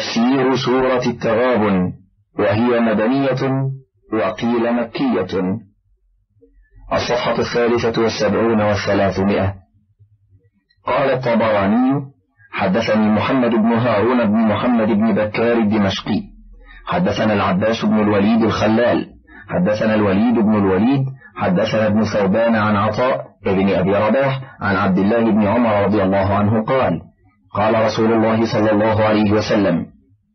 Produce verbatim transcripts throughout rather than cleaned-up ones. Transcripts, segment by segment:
تفسير سورة التغابن، وهي مدنية وقيل مكية. الصفحة الثالثة والسبعون والثلاثمائة. قال الطبراني: حدثني محمد بن هارون بن محمد بن بكار الدمشقي حدثنا العباس بن الوليد الخلال حدثنا الوليد بن الوليد حدثنا ابن ثوبان عن عطاء ابن أبي رباح عن عبد الله بن عمر رضي الله عنه قال: قال رسول الله صلى الله عليه وسلم: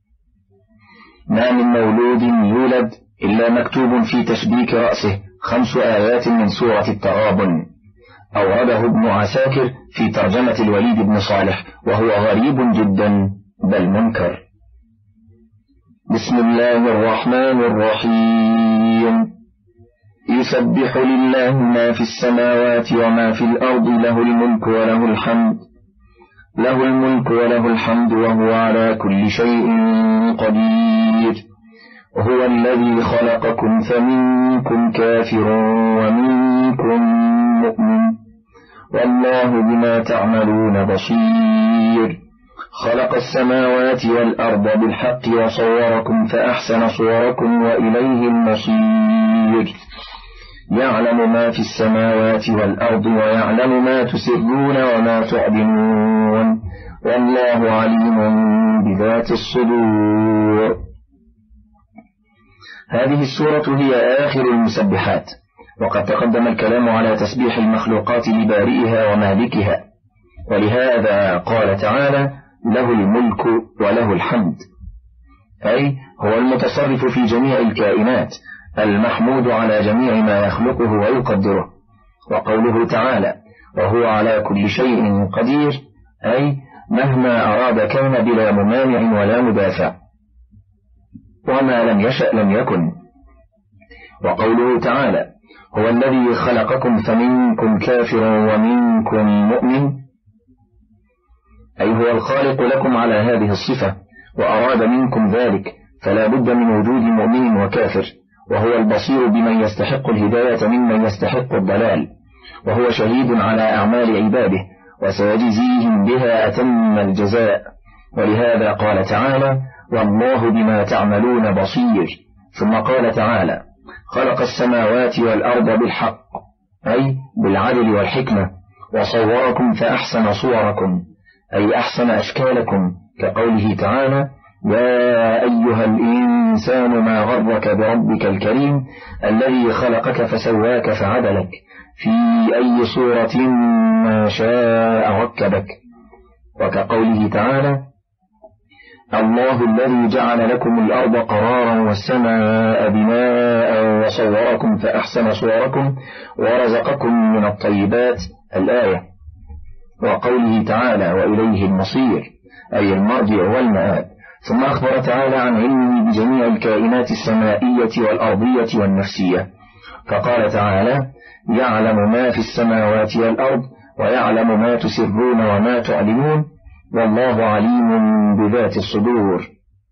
ما من مولود يولد إلا مكتوب في تشبيك رأسه خمس آيات من سورة التغابن. أورده ابن عساكر في ترجمة الوليد بن صالح، وهو غريب جدا بل منكر. بسم الله الرحمن الرحيم. يسبح لله ما في السماوات وما في الأرض، له الملك وله الحمد له الملك وله الحمد وهو على كل شيء قدير. هو الذي خلقكم فمنكم كافر ومنكم مؤمن، والله بما تعملون بصير. خلق السماوات والأرض بالحق وصوركم فأحسن صوركم وإليه المصير. يعلم ما في السماوات والأرض ويعلم ما تسرون وما تعلنون، والله عليم بذات الصدور. هذه السورة هي آخر المسبحات، وقد تقدم الكلام على تسبيح المخلوقات لبارئها ومالكها، ولهذا قال تعالى: له الملك وله الحمد، أي هو المتصرف في جميع الكائنات، المحمود على جميع ما يخلقه ويقدره. وقوله تعالى: وهو على كل شيء قدير، أي مهما أراد كان بلا ممانع ولا مدافع، وما لم يشأ لم يكن. وقوله تعالى: هو الذي خلقكم فمنكم كافر ومنكم مؤمن، أي هو الخالق لكم على هذه الصفة وأراد منكم ذلك، فلا بد من وجود مؤمن وكافر. وهو البصير بمن يستحق الهداية ممن يستحق الضلال، وهو شهيد على أعمال عباده وسيجزيهم بها أتم الجزاء. ولهذا قال تعالى: والله بما تعملون بصير. ثم قال تعالى: خلق السماوات والأرض بالحق، أي بالعدل والحكمة، وصوركم فأحسن صوركم، أي أحسن أشكالكم، كقوله تعالى: يا أيها الإنسان ما غرك بربك الكريم الذي خلقك فسواك فعدلك في أي صورة ما شاء ركبك. وكقوله تعالى: الله الذي جعل لكم الأرض قرارا والسماء بناء وصوركم فأحسن صوركم ورزقكم من الطيبات، الآية. وقوله تعالى: وإليه المصير، أي المرجع والمآب. ثم أخبر تعالى عن علمه بجميع الكائنات السمائية والأرضية والنفسية، فقال تعالى: يعلم ما في السماوات والأرض ويعلم ما تسرون وما تعلنون، والله عليم بذات الصدور.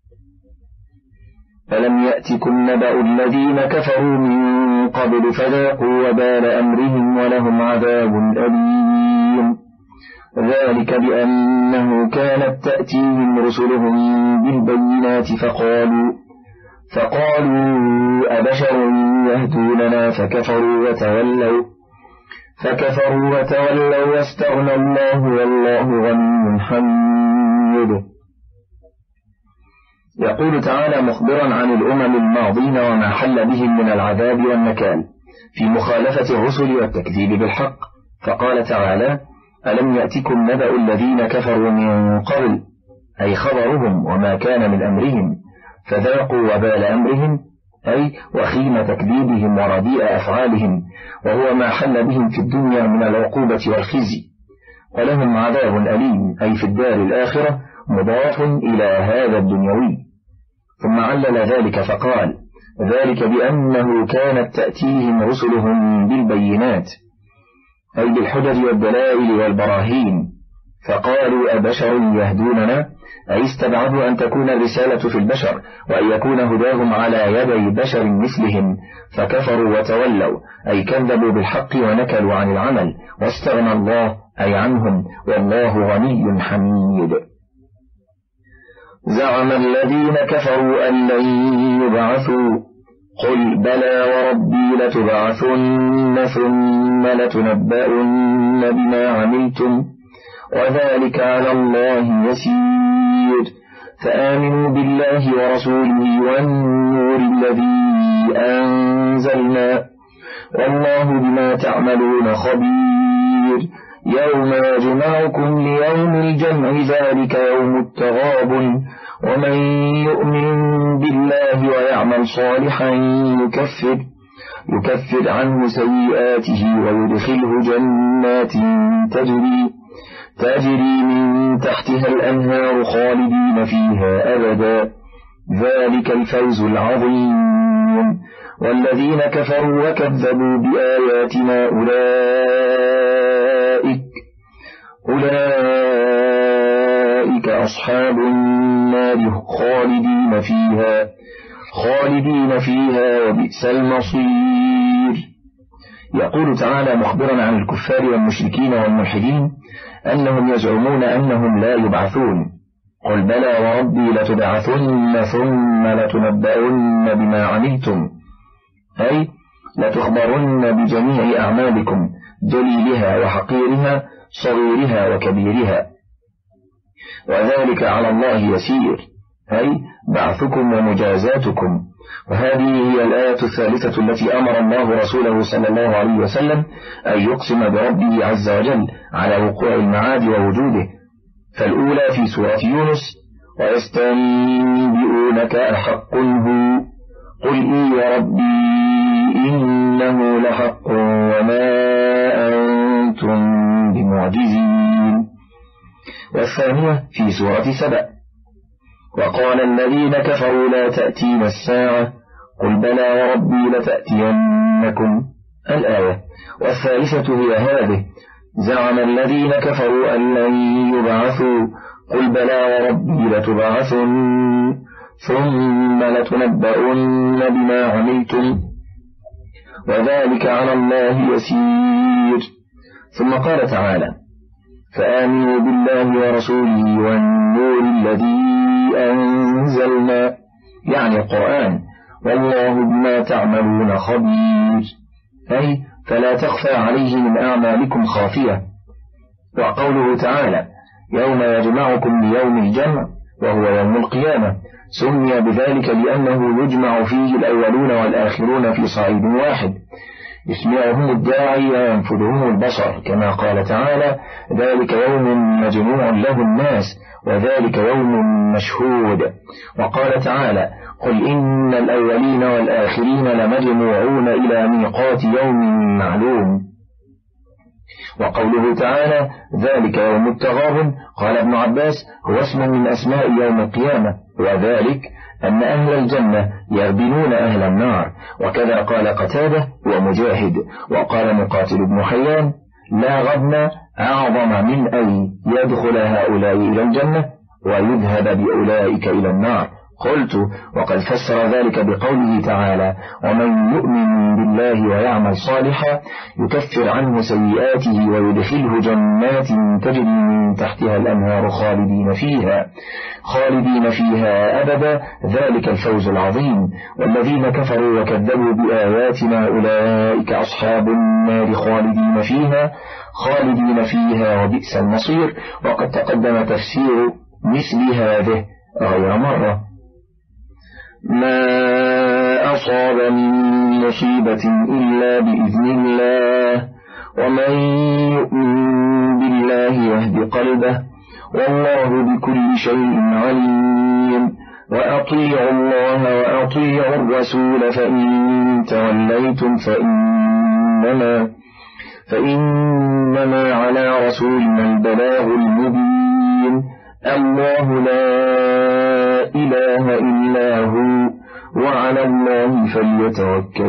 ألم يأتكم نبأ الذين كفروا من قبل فذاقوا وبال أمرهم ولهم عذاب أليم، ذلك بأنه كانت تأتيهم رسلهم بالبينات فقالوا فقالوا أبشر يهدوننا فكفروا وتولوا فكفروا وتولوا واستغنى الله والله غني حميد. يقول تعالى مخبرا عن الأمم الماضين وما حل بهم من العذاب والنكال في مخالفة الرسل والتكذيب بالحق، فقال تعالى: ألم يأتكم نبأ الذين كفروا من قبل، أي خبرهم وما كان من أمرهم، فذاقوا وبال أمرهم، أي وخيم تكذيبهم ورديء أفعالهم، وهو ما حل بهم في الدنيا من العقوبة والخزي، ولهم عذاب أليم، أي في الدار الآخرة، مضاف إلى هذا الدنيوي. ثم علل ذلك فقال: ذلك بأنه كانت تأتيهم رسلهم بالبينات، أي بالحجج والدلائل والبراهين، فقالوا أبشر يهدوننا، أي استبعدوا أن تكون الرسالة في البشر وأن يكون هداهم على يدي بشر مثلهم، فكفروا وتولوا، أي كذبوا بالحق ونكلوا عن العمل، واستغنى الله، أي عنهم، والله غني حميد. زعم الذين كفروا أن لن يبعثوا قل بلى وربي لتبعثن ثم لتنبؤن بما عملتم وذلك على الله يسير فآمنوا بالله ورسوله والنور الذي أنزلنا والله بما تعملون خبير يوم يجمعكم ليوم الجمع ذلك يوم التغابن ومن يؤمن بالله ويعمل صالحا يكفر يكفر عنه سيئاته ويدخله جنات تجري تجري من تحتها الأنهار خالدين فيها أبدا ذلك الفوز العظيم والذين كفروا وكذبوا بآياتنا أولئك أولئك أصحاب النار خالدين فيها خالدين فيها وبئس المصير. يقول تعالى مخبرا عن الكفار والمشركين والملحدين أنهم يزعمون أنهم لا يبعثون قل بلى وربي لتبعثن ثم لتنبؤن بما عملتم أي لتخبرن بجميع أعمالكم جليلها وحقيرها صغيرها وكبيرها وذلك على الله يسير أي بعثكم ومجازاتكم. وهذه هي الآية الثالثة التي أمر الله رسوله صلى الله عليه وسلم أن يقسم بربه عز وجل على وقوع المعاد ووجوده. فالأولى في سورة يونس ويستنبئونك أحق هو قل إي وربي إنه لحق وما أنتم بمعجزين. والثانية في سورة سبأ وقال الذين كفروا لا تأتين الساعة قل بلى وربي لتأتينكم الآية. والثالثة هي هذه زعم الذين كفروا أن لن يبعثوا قل بلى وربي لتبعثن ثم لتنبؤن بما عملتم وذلك على الله يسير. ثم قال تعالى فآمنوا بالله ورسوله والنور الذي أنزلنا يعني القرآن والله بما تعملون خبير أي فلا تخفى عليه من أعمالكم خافية. وقوله تعالى يوم يجمعكم ليوم الجمع وهو يوم القيامة سمي بذلك لأنه يجمع فيه الأولون والآخرون في صعيد واحد يسمعهم الداعي وينفذهم البصر كما قال تعالى ذلك يوم مجموع له الناس وذلك يوم مشهود. وقال تعالى قل إن الأولين والآخرين لمجموعون إلى ميقات يوم معلوم. وقوله تعالى ذلك يوم التغابن قال ابن عباس هو اسم من أسماء يوم القيامة وذلك أن أهل الجنة يغبنون أهل النار وكذا قال قتادة ومجاهد. وقال مقاتل بن حيان لا غبن أعظم من أن يدخل هؤلاء إلى الجنة ويذهب بأولئك إلى النار. قلت وقد فسر ذلك بقوله تعالى ومن يؤمن بالله ويعمل صالحا يكفر عنه سيئاته ويدخله جنات تجري من تحتها الأنهار خالدين فيها خالدين فيها أبدا ذلك الفوز العظيم. والذين كفروا وكذبوا بآياتنا أولئك أصحاب النار خالدين فيها خالدين فيها وبئس المصير. وقد تقدم تفسير مثل هذه غير مرة. ما أصاب من مصيبة إلا بإذن الله ومن يؤمن بالله يهد قلبه والله بكل شيء عليم. وأطيعوا الله وأطيعوا الرسول فإن توليتم فإنما, فإنما على رسولنا البلاغ المبين. الله لا إله إلا هو وعلى الله فليتوكل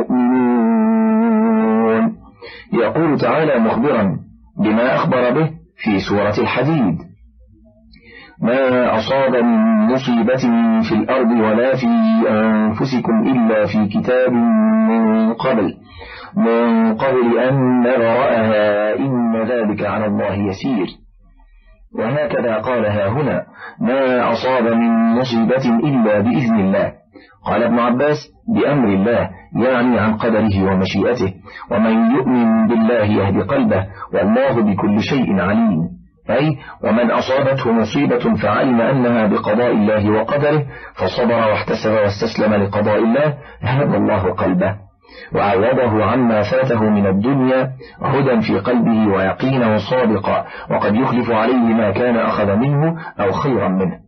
المؤمنون. يقول تعالى مخبرا بما أخبر به في سورة الحديد ما أصاب من مصيبة في الأرض ولا في أنفسكم إلا في كتاب من قبل من قبل أن نبرأها إن ذلك على الله يسير. وهكذا قال ها هنا: ما أصاب من مصيبة إلا بإذن الله. قال ابن عباس: بأمر الله، يعني عن قدره ومشيئته، ومن يؤمن بالله يهدي قلبه، والله بكل شيء عليم، أي ومن أصابته مصيبة فعلم أنها بقضاء الله وقدره فصبر واحتسب واستسلم لقضاء الله، هدى الله قلبه وعوضه عما فاته من الدنيا هدى في قلبه ويقينا صادقا، وقد يخلف عليه ما كان أخذ منه أو خيرا منه.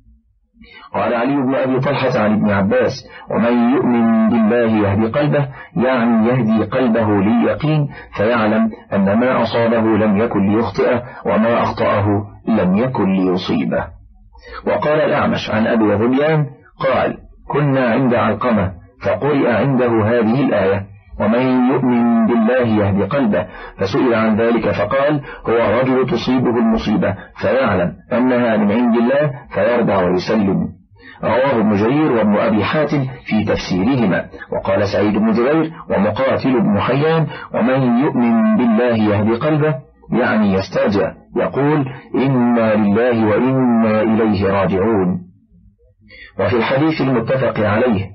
قال علي بن أبي طلحة عن ابن عباس: ومن يؤمن بالله يهدي قلبه، يعني يهدي قلبه لليقين، فيعلم أن ما أصابه لم يكن ليخطئه، وما أخطأه لم يكن ليصيبه. وقال الأعمش عن أبي ذبيان قال: كنا عند علقمة فقرئ عنده هذه الآية: ومن يؤمن بالله يهدي قلبه، فسئل عن ذلك فقال: هو الرجل تصيبه المصيبة فيعلم أنها من عند الله فيرضى ويسلم. رواه ابن جرير وابن أبي حاتم في تفسيرهما. وقال سعيد بن جبير ومقاتل بن حيان: ومن يؤمن بالله يهدي قلبه، يعني يسترجع، يقول: إنا لله وإنا إليه راجعون. وفي الحديث المتفق عليه: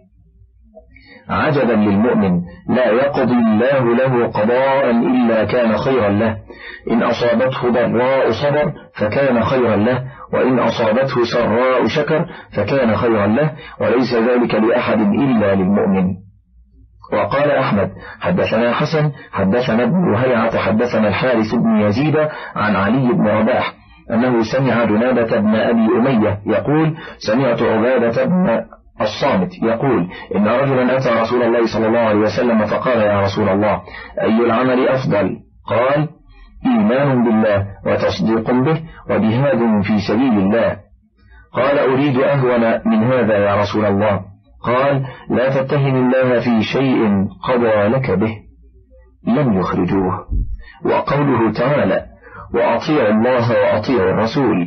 عجبا للمؤمن، لا يقضي الله له قضاء إلا كان خيرا له، إن أصابته ضراء صبر فكان خيرا له، وإن أصابته سراء شكر فكان خيرا له، وليس ذلك لأحد إلا للمؤمن. وقال أحمد: حدثنا حسن حدثنا ابن هيعة حدثنا الحارث بن يزيد عن علي بن رباح أنه سمع جنابة بن أبي أمية يقول: سمعت عبادة بن الصامت يقول: إن رجلا أتى رسول الله صلى الله عليه وسلم فقال: يا رسول الله، أي العمل أفضل؟ قال: إيمان بالله وتصديق به وجهاد في سبيل الله. قال: أريد أهون من هذا يا رسول الله. قال: لا تتهم الله في شيء قضى لك به. لم يخرجوه. وقوله تعالى: وأطيعوا الله وأطيعوا الرسول،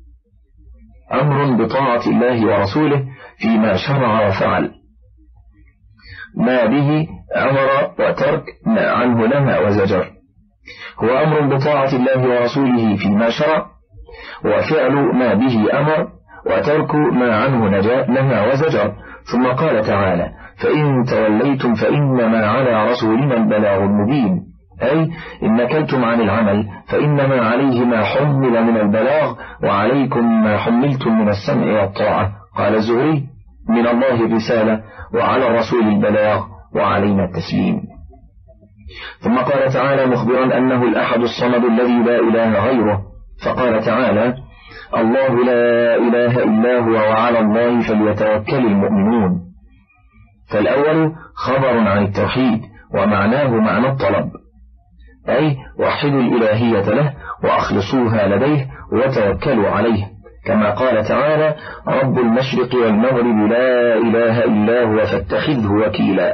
أمر بطاعة الله ورسوله فيما شرع وفعل، ما به أمر وترك ما عنه نهى وزجر. هو أمر بطاعة الله ورسوله فيما شرع، وفعل ما به أمر، وترك ما عنه نهى وزجر. ثم قال تعالى: فإن توليتم فإنما على رسولنا البلاغ المبين، أي إن نكلتم عن العمل فإنما عليه ما حمل من البلاغ، وعليكم ما حملتم من السمع والطاعة. قال الزهري: من الله الرسالة، وعلى الرسول البلاغ، وعلينا التسليم. ثم قال تعالى مخبرا أنه الأحد الصمد الذي لا إله غيره، فقال تعالى: الله لا إله إلا هو وعلى الله فليتوكل المؤمنون. فالأول خبر عن التوحيد، ومعناه معنى الطلب، أي وحدوا الإلهية له وأخلصوها لديه وتوكلوا عليه، كما قال تعالى: رب المشرق والمغرب لا إله إلا هو فاتخذه وكيلا.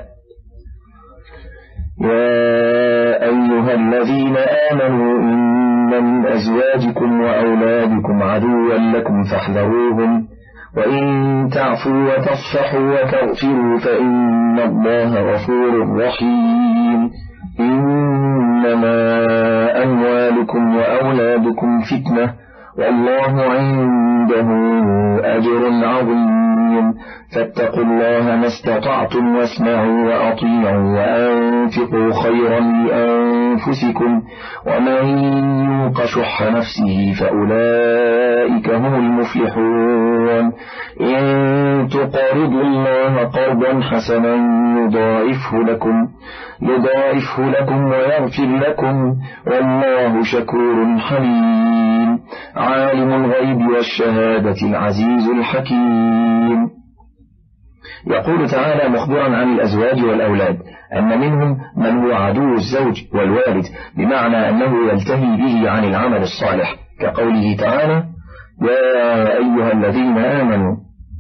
يا أيها الذين آمنوا إن من أزواجكم وأولادكم عدوا لكم فاحذروهم، وإن تعفوا وتصفحوا وتغفروا فإن الله غفور رحيم. إنما أموالكم وأولادكم فتنة، والله عنده أجر عظيم، فاتقوا الله ما استطعتم واسمعوا وأطيعوا وأنفقوا خيرا لأنفسكم، ومن يوق شح نفسه فأولئك هم المفلحون. إن تقرضوا الله قرضا حسنا يضاعفه لكم يضاعفه لكم ويغفر لكم، والله شكور حليم، عالم الغيب والشهادة العزيز الحكيم. يقول تعالى مخبرا عن الأزواج والأولاد أن منهم من هو عدو الزوج والوالد، بمعنى أنه يلتهي به عن العمل الصالح، كقوله تعالى: يا أيها الذين آمنوا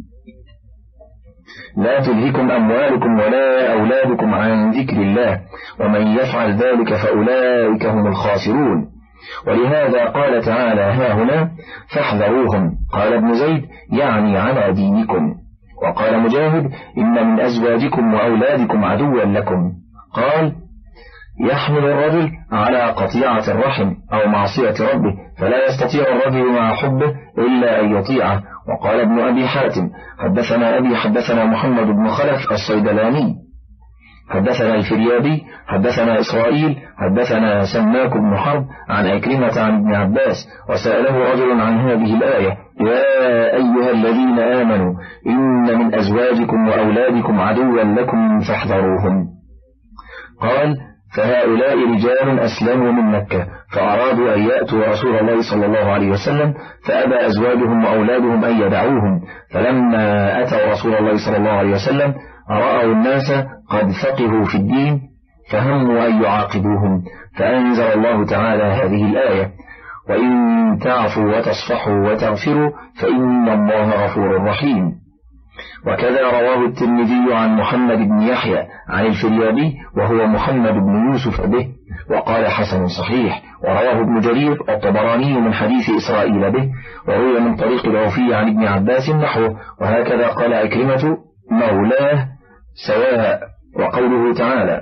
لا تلهكم أموالكم ولا أولادكم عن ذكر الله، ومن يفعل ذلك فأولئك هم الخاسرون. ولهذا قال تعالى ها هنا: فاحذروهم. قال ابن زيد: يعني على دينكم. وقال مجاهد: إن من أزواجكم وأولادكم عدوا لكم. قال: يحمل الرجل على قطيعة الرحم أو معصية ربه فلا يستطيع الرجل مع حبه إلا أن يطيعه. وقال ابن أبي حاتم حدثنا أبي حدثنا محمد بن خلف الصيدلاني حدثنا الفريابي حدثنا إسرائيل حدثنا سماك بن حرب عن عكرمة عن ابن عباس وسأله رجل عن هذه الآية: يا أيها الذين آمنوا إن من أزواجكم وأولادكم عدوا لكم فاحذروهم. قال: فهؤلاء رجال أسلموا من مكة فأرادوا أن يأتوا رسول الله صلى الله عليه وسلم فأبى أزواجهم وأولادهم أن يدعوهم، فلما أتوا رسول الله صلى الله عليه وسلم رأوا الناس قد فقهوا في الدين فهموا أن يعاقبوهم، فأنزل الله تعالى هذه الآية: وإن تعفوا وتصفحوا وتغفروا فإن الله غفور رحيم. وكذا رواه الترمذي عن محمد بن يحيى عن الفريابي وهو محمد بن يوسف به وقال: حسن صحيح. ورواه ابن جرير الطبراني من حديث إسرائيل به، وروي من طريق العوفي عن ابن عباس نحوه. وهكذا قال عكرمة مولاه سواء. وقوله تعالى: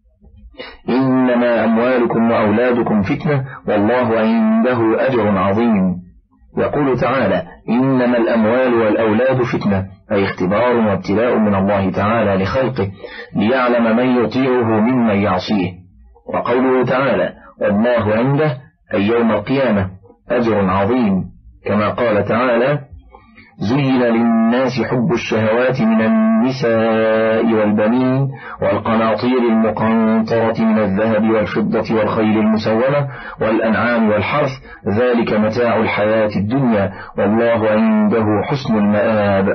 إنما أموالكم وأولادكم فتنة والله عنده أجر عظيم. يقول تعالى: إنما الأموال والأولاد فتنة، أي اختبار وابتلاء من الله تعالى لخلقه ليعلم من يطيعه ممن يعصيه. وقوله تعالى: والله عنده أي يوم القيامة أجر عظيم، كما قال تعالى: زين للناس حب الشهوات من النساء والبنين والقناطير المقنطرة من الذهب والفضة والخيل المسومة والأنعام والحرث ذلك متاع الحياة الدنيا والله عنده حسن المآب.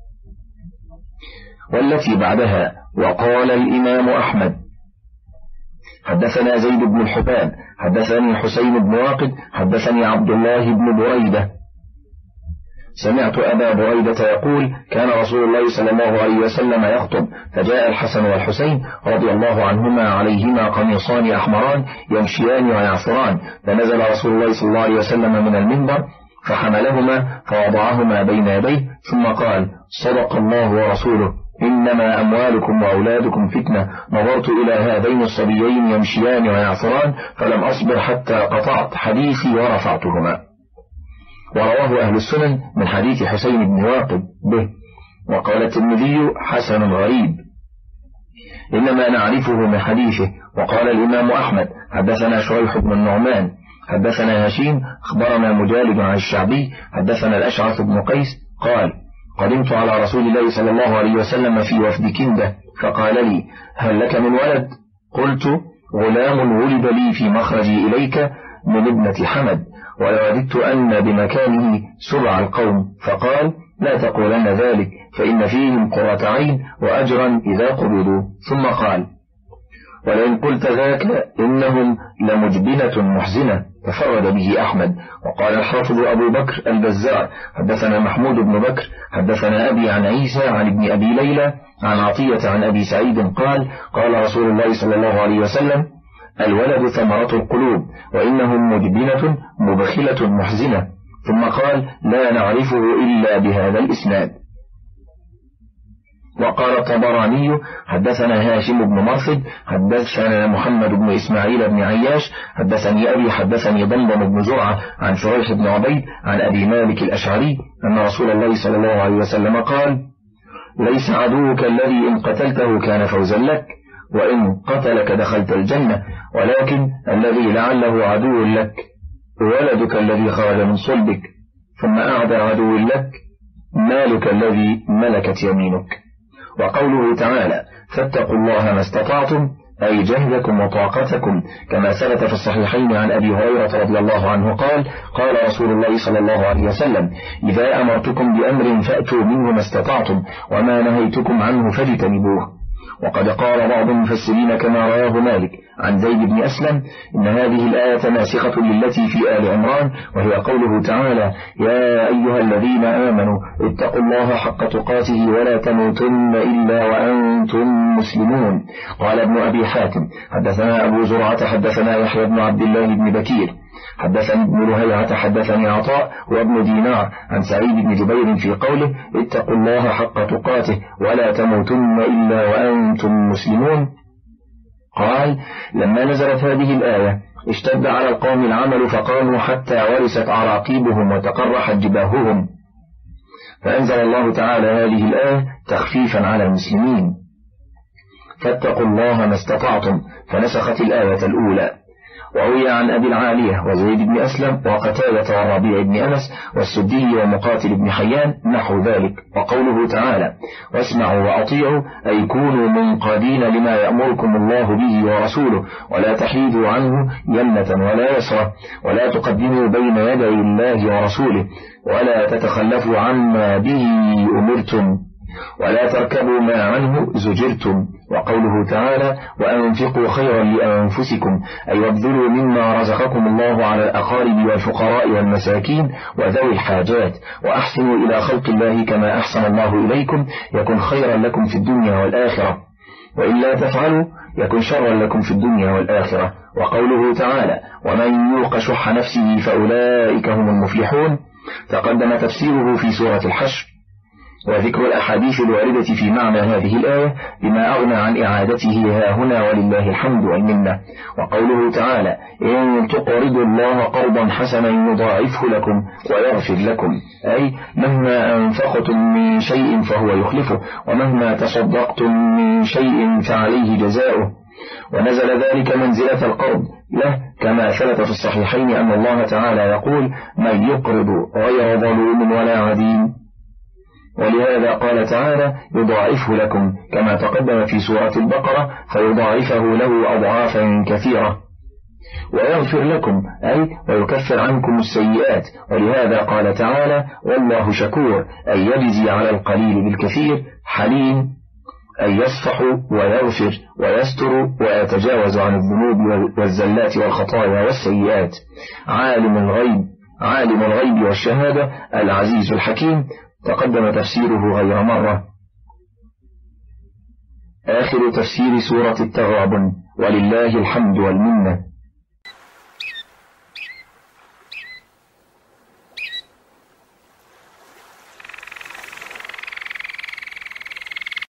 والتي بعدها: وقال الإمام أحمد حدثنا زيد بن الحباب حدثني حسين بن واقد حدثني عبد الله بن بريدة سمعت أبا بريدة يقول: كان رسول الله صلى الله عليه وسلم يخطب فجاء الحسن والحسين رضي الله عنهما عليهما قميصان أحمران يمشيان ويعصران، فنزل رسول الله صلى الله عليه وسلم من المنبر فحملهما فوضعهما بين يديه ثم قال: صدق الله ورسوله، إنما أموالكم وأولادكم فتنة. نظرت إلى هذين الصبيين يمشيان ويعصران فلم أصبر حتى قطعت حديثي ورفعتهما. ورواه أهل السنن من حديث حسين بن واقد به. وقال الترمذي: حسن غريب، إنما نعرفه من حديثه. وقال الإمام أحمد حدثنا شريح بن النعمان حدثنا هشيم أخبرنا مجالد عن الشعبي حدثنا الأشعث بن قيس قال: قدمت على رسول الله صلى الله عليه وسلم في وفد كندة فقال لي: هل لك من ولد؟ قلت: غلام ولد لي في مخرجي إليك من ابنة حمد، ووددت أن بمكانه سبع القوم. فقال: لا تقولن ذلك فإن فيهم قرة عين وأجرا إذا قبضوا. ثم قال: ولئن قلت ذاك إنهم لمجبنة محزنة. تفرد به أحمد. وقال الحافظ أبو بكر البزار حدثنا محمود بن بكر حدثنا أبي عن عيسى عن ابن أبي ليلى عن عطية عن أبي سعيد قال: قال رسول الله صلى الله عليه وسلم: الولد ثمرة القلوب وإنهم مجبنة مبخلة محزنة. ثم قال: لا نعرفه إلا بهذا الإسناد. وقال الطبراني حدثنا هاشم بن مرثد حدثنا محمد بن إسماعيل بن عياش حدثني أبي حدثني ضمضم بن زرعة عن شريح بن عبيد عن أبي مالك الأشعري أن رسول الله صلى الله عليه وسلم قال: ليس عدوك الذي إن قتلته كان فوزا لك وإن قتلك دخلت الجنة، ولكن الذي لعله عدو لك ولدك الذي خرج من صلبك، ثم أعدى عدو لك مالك الذي ملكت يمينك. وقوله تعالى: فاتقوا الله ما استطعتم، أي جهدكم وطاقتكم، كما ثبت في الصحيحين عن أبي هريرة رضي الله عنه قال: قال رسول الله صلى الله عليه وسلم: إذا أمرتكم بأمر فأتوا منه ما استطعتم، وما نهيتكم عنه فاجتنبوه. وقد قال بعض المفسرين كما رواه مالك عن زيد بن أسلم إن هذه الآية ناسخة للتي في آل عمران، وهي قوله تعالى: يا أيها الذين آمنوا اتقوا الله حق تقاته ولا تموتن إلا وأنتم مسلمون. قال ابن أبي حاتم حدثنا أبو زرعة حدثنا يحيى بن عبد الله بن بكير حدثني ابن لهيعة حدثني عطاء وابن دينار عن سعيد بن جبير في قوله: اتقوا الله حق تقاته ولا تموتن إلا وأنتم مسلمون. قال: لما نزلت هذه الآية اشتد على القوم العمل فقاموا حتى ورست عراقيبهم وتقرحت جباههم، فأنزل الله تعالى هذه الآية تخفيفا على المسلمين: فاتقوا الله ما استطعتم، فنسخت الآية الأولى. وروي عن أبي العالية وزيد بن أسلم وقتادة والربيع بن أنس والسدي ومقاتل بن حيان نحو ذلك. وقوله تعالى: واسمعوا وأطيعوا، أي كونوا منقادين لما يأمركم الله به ورسوله، ولا تحيدوا عنه يمنة ولا يسرة، ولا تقدموا بين يدي الله ورسوله، ولا تتخلفوا عما به أمرتم، ولا تركبوا ما عنه زجرتم. وقوله تعالى: وأنفقوا خيرا لأنفسكم، أي وابذلوا مما رزقكم الله على الأقارب والفقراء والمساكين وذوي الحاجات، وأحسنوا إلى خلق الله كما أحسن الله إليكم، يكن خيرا لكم في الدنيا والآخرة، وإلا تفعلوا يكن شرا لكم في الدنيا والآخرة. وقوله تعالى: ومن يوق شح نفسه فأولئك هم المفلحون، تقدم تفسيره في سورة الحشر، وذكر الأحاديث الواردة في معنى هذه الآية بما أغنى عن إعادته ها هنا، ولله الحمد والمنة. وقوله تعالى: إن تقرضوا الله قرضا حسنا يضاعفه لكم ويغفر لكم، أي مهما أنفقتم من شيء فهو يخلفه، ومهما تصدقتم من شيء فعليه جزاؤه. ونزل ذلك منزلة القرض له، كما ثبت في الصحيحين أن الله تعالى يقول: من يقرض غير ظلوم ولا عديم. ولهذا قال تعالى: يضاعفه لكم، كما تقدم في سورة البقرة: فيضاعفه له أضعافا كثيرة. ويغفر لكم، أي ويكفر عنكم السيئات. ولهذا قال تعالى: والله شكور، أي يجزي على القليل بالكثير. حليم، أي يصفح ويغفر ويستر ويتجاوز عن الذنوب والزلات والخطايا والسيئات. عالم الغيب، عالم الغيب والشهادة، العزيز الحكيم، تقدم تفسيره غير مرة. آخر تفسير سورة التغابن، ولله الحمد والمنة.